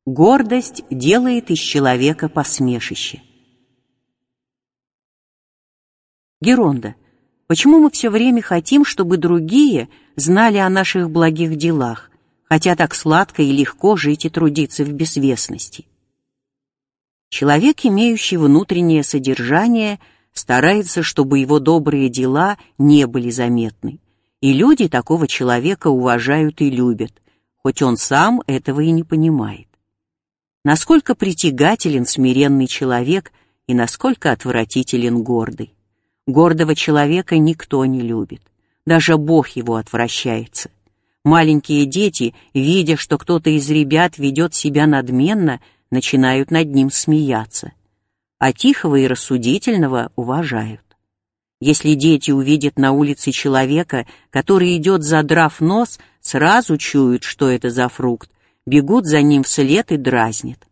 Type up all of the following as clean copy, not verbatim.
Гордость делает из человека посмешище. Геронда, почему мы все время хотим, чтобы другие знали о наших благих делах, хотя так сладко и легко жить и трудиться в безвестности? Человек, имеющий внутреннее содержание, старается, чтобы его добрые дела не были заметны, и люди такого человека уважают и любят, хоть он сам этого и не понимает. Насколько притягателен смиренный человек и насколько отвратителен гордый. Гордого человека никто не любит, даже Бог его отвращается. Маленькие дети, видя, что кто-то из ребят ведет себя надменно, начинают над ним смеяться, а тихого и рассудительного уважают. Если дети увидят на улице человека, который идет задрав нос, сразу чуют, что это за фрукт, бегут за ним вслед и дразнят.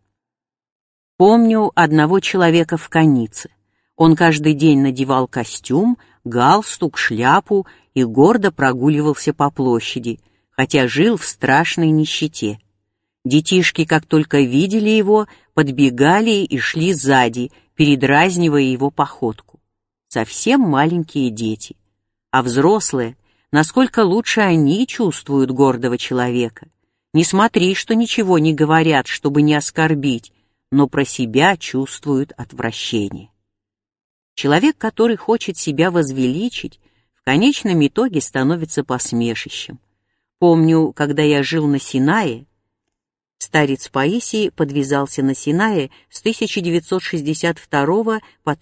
Помню одного человека в Канице. Он каждый день надевал костюм, галстук, шляпу и гордо прогуливался по площади, хотя жил в страшной нищете. Детишки, как только видели его, подбегали и шли сзади, передразнивая его походку. Совсем маленькие дети. А взрослые, насколько лучше они чувствуют гордого человека. Не смотри, что ничего не говорят, чтобы не оскорбить, но про себя чувствуют отвращение. Человек, который хочет себя возвеличить, в конечном итоге становится посмешищем. Помню, когда я жил на Синае, старец Паисий подвязался на Синае с 1962 по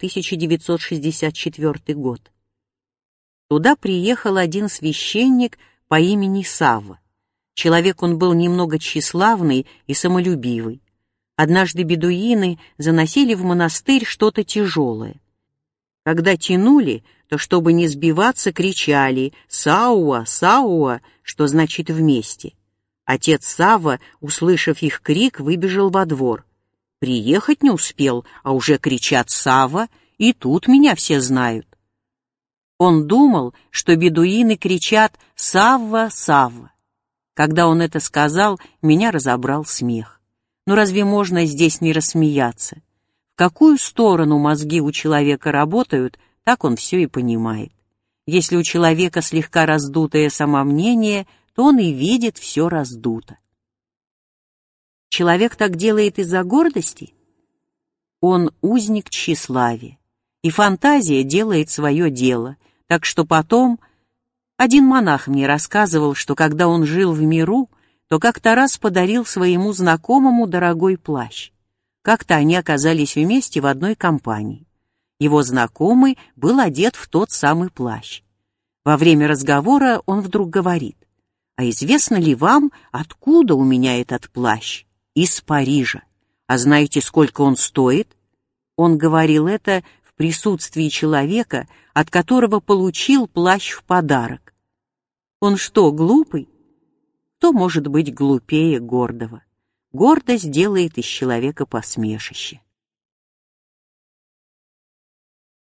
1964 год. Туда приехал один священник по имени Савва. Человек он был немного тщеславный и самолюбивый. Однажды бедуины заносили в монастырь что-то тяжелое. Когда тянули, то, чтобы не сбиваться, кричали «Сауа! Сауа!», что значит «вместе». Отец Савва, услышав их крик, выбежал во двор. Приехать не успел, а уже кричат «Савва!», и тут меня все знают. Он думал, что бедуины кричат «Савва! Савва!». Когда он это сказал, меня разобрал смех. Но разве можно здесь не рассмеяться? В какую сторону мозги у человека работают, так он все и понимает. Если у человека слегка раздутое самомнение, то он и видит все раздуто. Человек так делает из-за гордости? Он узник тщеславия, и фантазия делает свое дело, так что потом... Один монах мне рассказывал, что когда он жил в миру, то как-то раз подарил своему знакомому дорогой плащ. Как-то они оказались вместе в одной компании. Его знакомый был одет в тот самый плащ. Во время разговора он вдруг говорит: «А известно ли вам, откуда у меня этот плащ? Из Парижа. А знаете, сколько он стоит?» Он говорил это в присутствии человека, от которого получил плащ в подарок. Он что, глупый? Кто может быть глупее гордого? Гордость делает из человека посмешище.